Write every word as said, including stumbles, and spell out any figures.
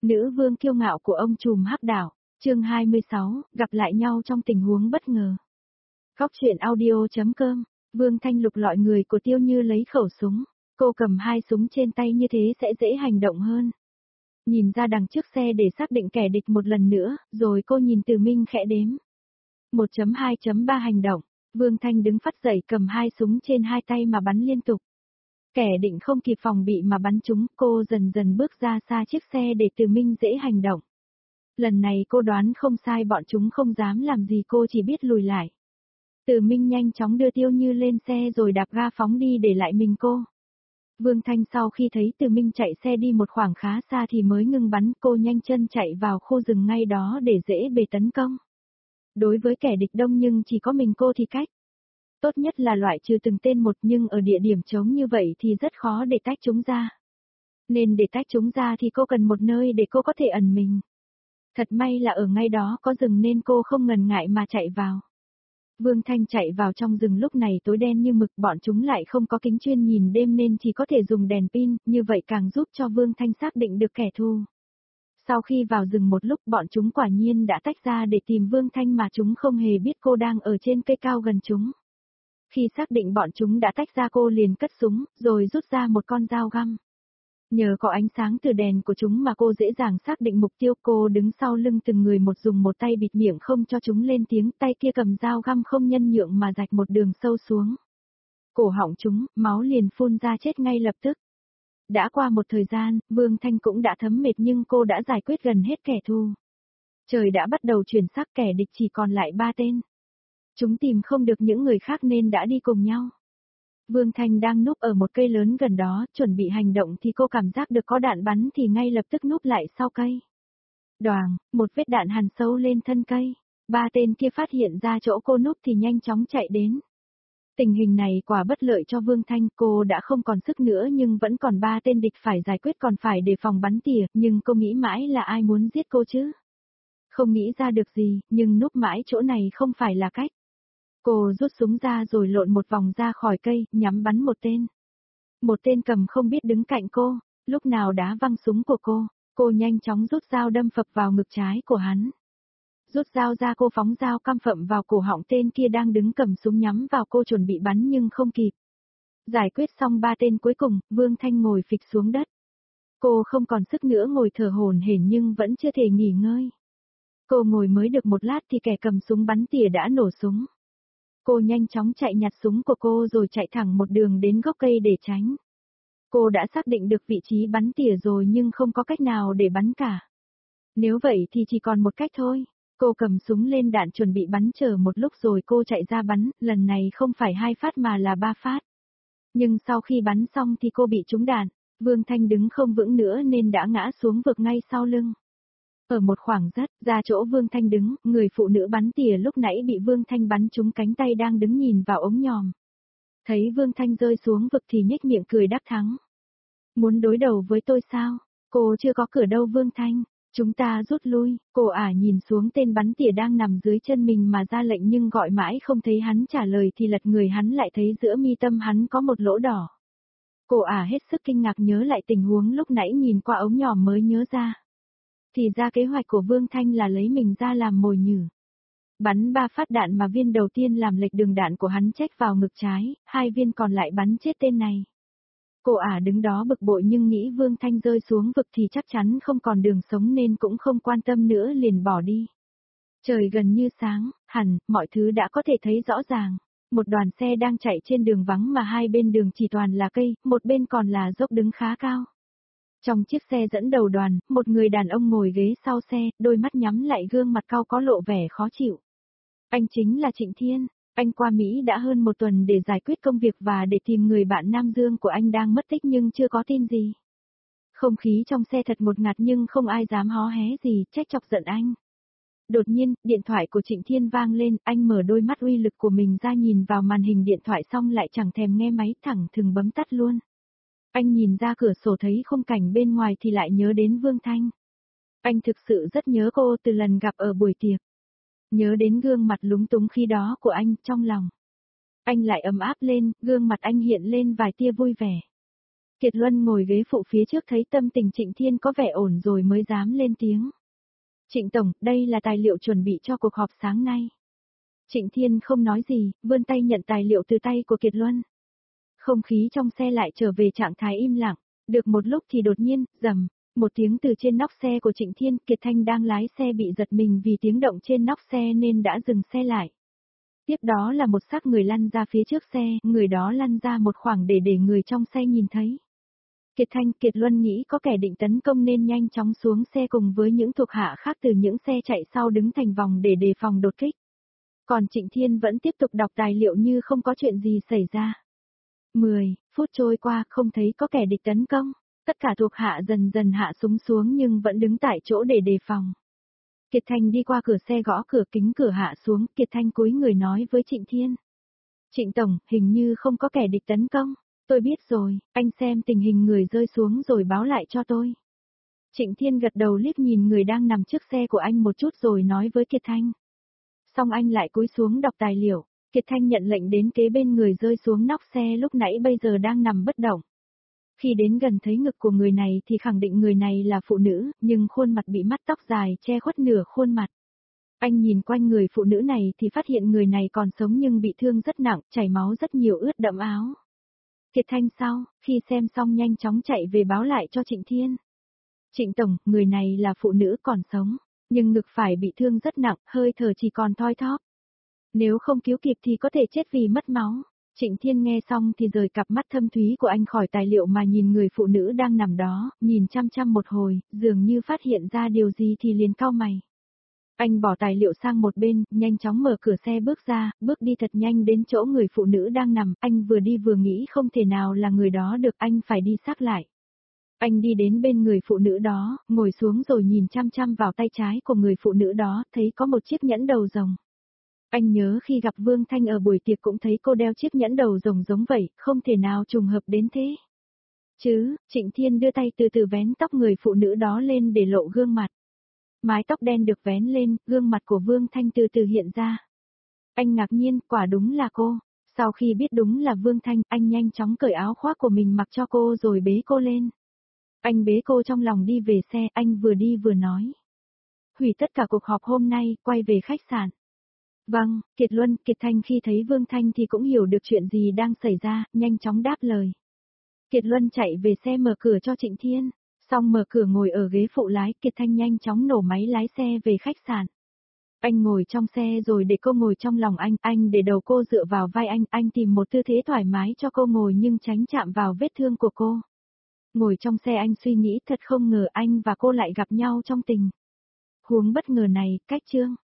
Nữ vương kiêu ngạo của ông trùm hắc đảo, chương hai mươi sáu, gặp lại nhau trong tình huống bất ngờ. Góc truyện audio.com, Vương Thanh lục lọi người của Tiêu Như lấy khẩu súng, cô cầm hai súng trên tay như thế sẽ dễ hành động hơn. Nhìn ra đằng trước xe để xác định kẻ địch một lần nữa, rồi cô nhìn Từ Minh khẽ đếm. một chấm hai chấm ba hành động, Vương Thanh đứng phắt dậy cầm hai súng trên hai tay mà bắn liên tục. Kẻ định không kịp phòng bị mà bắn chúng, cô dần dần bước ra xa chiếc xe để Từ Minh dễ hành động. Lần này cô đoán không sai, bọn chúng không dám làm gì, cô chỉ biết lùi lại. Từ Minh nhanh chóng đưa Tiêu Như lên xe rồi đạp ga phóng đi để lại mình cô. Vương Thanh sau khi thấy Từ Minh chạy xe đi một khoảng khá xa thì mới ngưng bắn, cô nhanh chân chạy vào khu rừng ngay đó để dễ bề tấn công. Đối với kẻ địch đông nhưng chỉ có mình cô thì cách tốt nhất là loại trừ từng tên một, nhưng ở địa điểm trống như vậy thì rất khó để tách chúng ra. Nên để tách chúng ra thì cô cần một nơi để cô có thể ẩn mình. Thật may là ở ngay đó có rừng nên cô không ngần ngại mà chạy vào. Vương Thanh chạy vào trong rừng, lúc này tối đen như mực, bọn chúng lại không có kính chuyên nhìn đêm nên chỉ có thể dùng đèn pin, như vậy càng giúp cho Vương Thanh xác định được kẻ thù. Sau khi vào rừng một lúc, bọn chúng quả nhiên đã tách ra để tìm Vương Thanh mà chúng không hề biết cô đang ở trên cây cao gần chúng. Khi xác định bọn chúng đã tách ra, cô liền cất súng, rồi rút ra một con dao găm. Nhờ có ánh sáng từ đèn của chúng mà cô dễ dàng xác định mục tiêu. Cô đứng sau lưng từng người một, dùng một tay bịt miệng không cho chúng lên tiếng, tay kia cầm dao găm không nhân nhượng mà rạch một đường sâu xuống cổ họng chúng, máu liền phun ra chết ngay lập tức. Đã qua một thời gian, Vương Thanh cũng đã thấm mệt nhưng cô đã giải quyết gần hết kẻ thù. Trời đã bắt đầu chuyển sắc, kẻ địch chỉ còn lại ba tên. Chúng tìm không được những người khác nên đã đi cùng nhau. Vương Thanh đang núp ở một cây lớn gần đó, chuẩn bị hành động thì cô cảm giác được có đạn bắn thì ngay lập tức núp lại sau cây. Đoàng, một vết đạn hằn sâu lên thân cây. Ba tên kia phát hiện ra chỗ cô núp thì nhanh chóng chạy đến. Tình hình này quả bất lợi cho Vương Thanh, cô đã không còn sức nữa nhưng vẫn còn ba tên địch phải giải quyết, còn phải đề phòng bắn tỉa, nhưng cô nghĩ mãi là ai muốn giết cô chứ? Không nghĩ ra được gì, nhưng núp mãi chỗ này không phải là cách. Cô rút súng ra rồi lộn một vòng ra khỏi cây, nhắm bắn một tên. Một tên cầm không biết đứng cạnh cô, lúc nào đá văng súng của cô, cô nhanh chóng rút dao đâm phập vào ngực trái của hắn. Rút dao ra, cô phóng dao căm phậm vào cổ họng tên kia đang đứng cầm súng nhắm vào cô, chuẩn bị bắn nhưng không kịp. Giải quyết xong ba tên cuối cùng, Vương Thanh ngồi phịch xuống đất. Cô không còn sức nữa, ngồi thở hổn hển nhưng vẫn chưa thể nghỉ ngơi. Cô ngồi mới được một lát thì kẻ cầm súng bắn tỉa đã nổ súng. Cô nhanh chóng chạy nhặt súng của cô rồi chạy thẳng một đường đến gốc cây để tránh. Cô đã xác định được vị trí bắn tỉa rồi nhưng không có cách nào để bắn cả. Nếu vậy thì chỉ còn một cách thôi. Cô cầm súng lên đạn chuẩn bị bắn, chờ một lúc rồi cô chạy ra bắn, lần này không phải hai phát mà là ba phát. Nhưng sau khi bắn xong thì cô bị trúng đạn, Vương Thanh đứng không vững nữa nên đã ngã xuống vực ngay sau lưng. Ở một khoảng rất ra chỗ Vương Thanh đứng, người phụ nữ bắn tỉa lúc nãy bị Vương Thanh bắn trúng cánh tay đang đứng nhìn vào ống nhòm. Thấy Vương Thanh rơi xuống vực thì nhếch miệng cười đắc thắng. Muốn đối đầu với tôi sao? Cô chưa có cửa đâu Vương Thanh. Chúng ta rút lui. Cô ả nhìn xuống tên bắn tỉa đang nằm dưới chân mình mà ra lệnh nhưng gọi mãi không thấy hắn trả lời thì lật người hắn lại thấy giữa mi tâm hắn có một lỗ đỏ. Cô ả hết sức kinh ngạc, nhớ lại tình huống lúc nãy nhìn qua ống nhòm mới nhớ ra. Thì ra kế hoạch của Vương Thanh là lấy mình ra làm mồi nhử. Bắn ba phát đạn mà viên đầu tiên làm lệch đường đạn của hắn chếch vào ngực trái, hai viên còn lại bắn chết tên này. Cô ả đứng đó bực bội nhưng nghĩ Vương Thanh rơi xuống vực thì chắc chắn không còn đường sống nên cũng không quan tâm nữa, liền bỏ đi. Trời gần như sáng, hẳn, mọi thứ đã có thể thấy rõ ràng. Một đoàn xe đang chạy trên đường vắng mà hai bên đường chỉ toàn là cây, một bên còn là dốc đứng khá cao. Trong chiếc xe dẫn đầu đoàn, một người đàn ông ngồi ghế sau xe, đôi mắt nhắm lại, gương mặt cau có lộ vẻ khó chịu. Anh chính là Trịnh Thiên. Anh qua Mỹ đã hơn một tuần để giải quyết công việc và để tìm người bạn Nam Dương của anh đang mất tích nhưng chưa có tin gì. Không khí trong xe thật ngột ngạt nhưng không ai dám hó hé gì, trách chọc giận anh. Đột nhiên, điện thoại của Trịnh Thiên vang lên, anh mở đôi mắt uy lực của mình ra nhìn vào màn hình điện thoại xong lại chẳng thèm nghe máy, thẳng thừng bấm tắt luôn. Anh nhìn ra cửa sổ thấy khung cảnh bên ngoài thì lại nhớ đến Vương Thanh. Anh thực sự rất nhớ cô từ lần gặp ở buổi tiệc. Nhớ đến gương mặt lúng túng khi đó của anh, trong lòng anh lại ấm áp lên, gương mặt anh hiện lên vài tia vui vẻ. Kiệt Luân ngồi ghế phụ phía trước thấy tâm tình Trịnh Thiên có vẻ ổn rồi mới dám lên tiếng. Trịnh Tổng, đây là tài liệu chuẩn bị cho cuộc họp sáng nay. Trịnh Thiên không nói gì, vươn tay nhận tài liệu từ tay của Kiệt Luân. Không khí trong xe lại trở về trạng thái im lặng, được một lúc thì đột nhiên, rầm, một tiếng từ trên nóc xe của Trịnh Thiên, Kiệt Thanh đang lái xe bị giật mình vì tiếng động trên nóc xe nên đã dừng xe lại. Tiếp đó là một xác người lăn ra phía trước xe, người đó lăn ra một khoảng để để người trong xe nhìn thấy. Kiệt Thanh, Kiệt Luân nghĩ có kẻ định tấn công nên nhanh chóng xuống xe cùng với những thuộc hạ khác từ những xe chạy sau đứng thành vòng để đề phòng đột kích. Còn Trịnh Thiên vẫn tiếp tục đọc tài liệu như không có chuyện gì xảy ra. Mười phút trôi qua không thấy có kẻ địch tấn công, tất cả thuộc hạ dần dần hạ súng xuống nhưng vẫn đứng tại chỗ để đề phòng. Kiệt Thanh đi qua cửa xe gõ cửa, kính cửa hạ xuống, Kiệt Thanh cúi người nói với Trịnh Thiên. Trịnh Tổng, hình như không có kẻ địch tấn công. Tôi biết rồi, anh xem tình hình người rơi xuống rồi báo lại cho tôi. Trịnh Thiên gật đầu liếc nhìn người đang nằm trước xe của anh một chút rồi nói với Kiệt Thanh. Xong anh lại cúi xuống đọc tài liệu, Kiệt Thanh nhận lệnh đến kế bên người rơi xuống nóc xe lúc nãy bây giờ đang nằm bất động. Khi đến gần thấy ngực của người này thì khẳng định người này là phụ nữ, nhưng khuôn mặt bị mắt tóc dài che khuất nửa khuôn mặt. Anh nhìn quanh người phụ nữ này thì phát hiện người này còn sống nhưng bị thương rất nặng, chảy máu rất nhiều, ướt đẫm áo. Kiệt Thanh sau, khi xem xong nhanh chóng chạy về báo lại cho Trịnh Thiên. Trịnh Tổng, người này là phụ nữ còn sống, nhưng ngực phải bị thương rất nặng, hơi thở chỉ còn thoi thóp. Nếu không cứu kịp thì có thể chết vì mất máu. Trịnh Thiên nghe xong thì rời cặp mắt thâm thúy của anh khỏi tài liệu mà nhìn người phụ nữ đang nằm đó, nhìn chăm chăm một hồi, dường như phát hiện ra điều gì thì liền cau mày. Anh bỏ tài liệu sang một bên, nhanh chóng mở cửa xe bước ra, bước đi thật nhanh đến chỗ người phụ nữ đang nằm, anh vừa đi vừa nghĩ không thể nào là người đó được, anh phải đi xác lại. Anh đi đến bên người phụ nữ đó, ngồi xuống rồi nhìn chăm chăm vào tay trái của người phụ nữ đó, thấy có một chiếc nhẫn đầu rồng. Anh nhớ khi gặp Vương Thanh ở buổi tiệc cũng thấy cô đeo chiếc nhẫn đầu rồng giống vậy, không thể nào trùng hợp đến thế. Chứ, Trịnh Thiên đưa tay từ từ vén tóc người phụ nữ đó lên để lộ gương mặt. Mái tóc đen được vén lên, gương mặt của Vương Thanh từ từ hiện ra. Anh ngạc nhiên, quả đúng là cô. Sau khi biết đúng là Vương Thanh, anh nhanh chóng cởi áo khoác của mình mặc cho cô rồi bế cô lên. Anh bế cô trong lòng đi về xe, anh vừa đi vừa nói. Hủy tất cả cuộc họp hôm nay, quay về khách sạn. Vâng, Kiệt Luân, Kiệt Thanh khi thấy Vương Thanh thì cũng hiểu được chuyện gì đang xảy ra, nhanh chóng đáp lời. Kiệt Luân chạy về xe mở cửa cho Trịnh Thiên, xong mở cửa ngồi ở ghế phụ lái, Kiệt Thanh nhanh chóng nổ máy lái xe về khách sạn. Anh ngồi trong xe rồi để cô ngồi trong lòng anh, anh để đầu cô dựa vào vai anh, anh tìm một tư thế thoải mái cho cô ngồi nhưng tránh chạm vào vết thương của cô. Ngồi trong xe anh suy nghĩ thật không ngờ anh và cô lại gặp nhau trong tình huống bất ngờ này, cách chương.